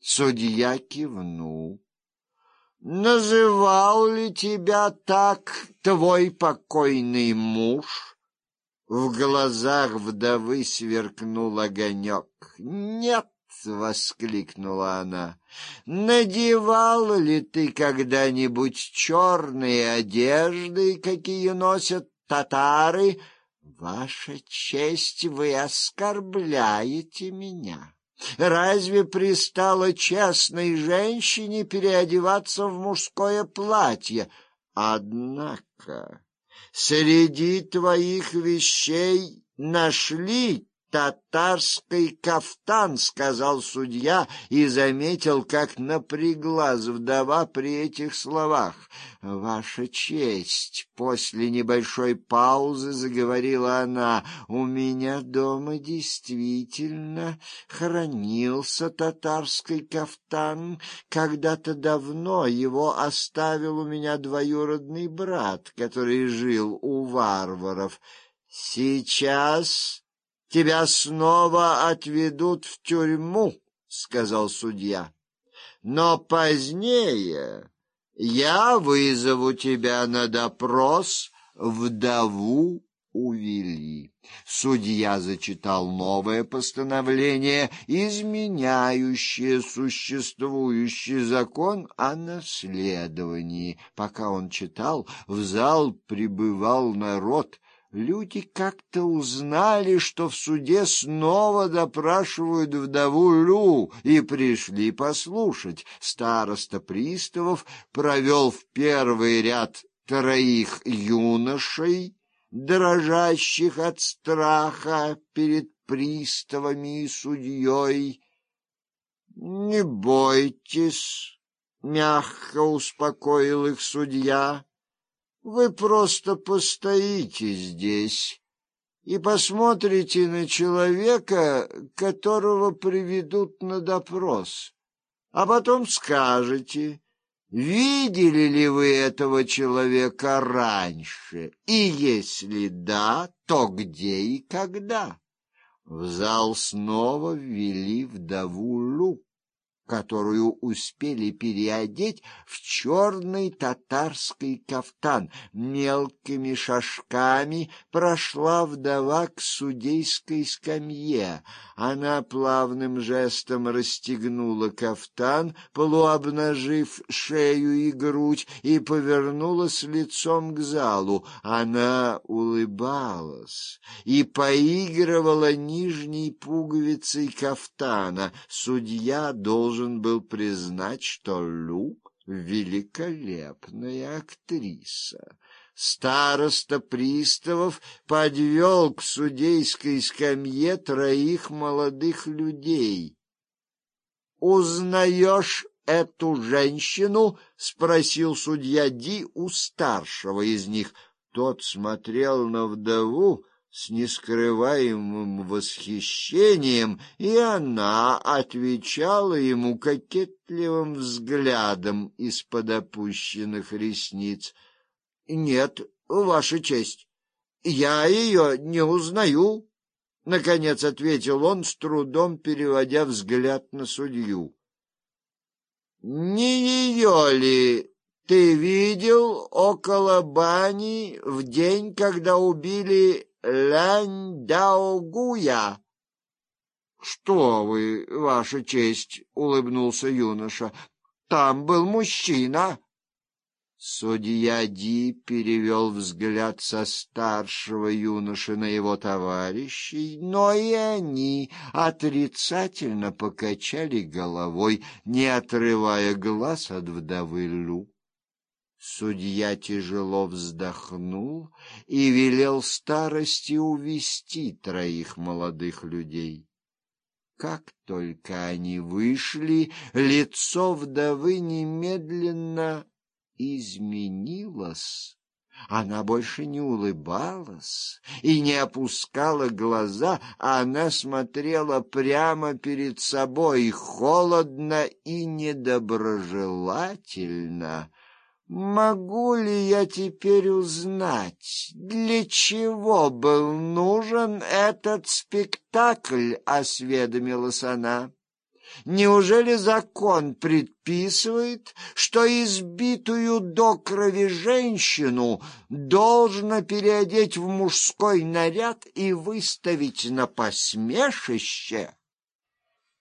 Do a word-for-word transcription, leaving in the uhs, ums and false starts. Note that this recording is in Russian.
Судья кивнул. Называл ли тебя так твой покойный муж? В глазах вдовы сверкнул огонек. Нет, воскликнула она. Надевал ли ты когда-нибудь черные одежды, какие носят татары? Ваша честь, вы оскорбляете меня. Разве пристало честной женщине переодеваться в мужское платье? Однако среди твоих вещей нашли татарский кафтан, сказал судья и заметил, как напряглась вдова при этих словах. Ваша честь, после небольшой паузы заговорила она, у меня дома действительно хранился татарский кафтан. Когда-то давно его оставил у меня двоюродный брат, который жил у варваров. Сейчас тебя снова отведут в тюрьму, сказал судья. Но позднее я вызову тебя на допрос. Вдову увели. Судья зачитал новое постановление, изменяющее существующий закон о наследовании. Пока он читал, в зал прибывал народ. Люди как-то узнали, что в суде снова допрашивают вдову Лю, и пришли послушать. Староста приставов провел в первый ряд троих юношей, дрожащих от страха перед приставами и судьей. «Не бойтесь», — мягко успокоил их судья. Вы просто постоите здесь и посмотрите на человека, которого приведут на допрос, а потом скажете, видели ли вы этого человека раньше, и если да, то где и когда. В зал снова ввели вдову Лю, которую успели переодеть в черный татарский кафтан. Мелкими шажками прошла вдова к судейской скамье. Она плавным жестом расстегнула кафтан, полуобнажив шею и грудь, и повернулась лицом к залу. Она улыбалась и поигрывала нижней пуговицей кафтана. Судья должен должен был признать, что Лю — великолепная актриса. Староста приставов подвел к судейской скамье троих молодых людей. «Узнаешь эту женщину?» — спросил судья Ди у старшего из них. Тот смотрел на вдову с нескрываемым восхищением, и она отвечала ему кокетливым взглядом из-под опущенных ресниц. — Нет, Ваша честь, я ее не узнаю, — наконец ответил он, с трудом переводя взгляд на судью. — Не ее ли ты видел около бани в день, когда убили Лянь Даогуя? — Что вы, Ваша честь, — улыбнулся юноша, — там был мужчина. Судья Ди перевел взгляд со старшего юноши на его товарищей, но и они отрицательно покачали головой, не отрывая глаз от вдовы Лю. Судья тяжело вздохнул и велел старости увести троих молодых людей. Как только они вышли, лицо вдовы немедленно изменилось. Она больше не улыбалась и не опускала глаза, она смотрела прямо перед собой, холодно и недоброжелательно. «Могу ли я теперь узнать, для чего был нужен этот спектакль?» — осведомилась она. Неужели закон предписывает, что избитую до крови женщину должно переодеть в мужской наряд и выставить на посмешище?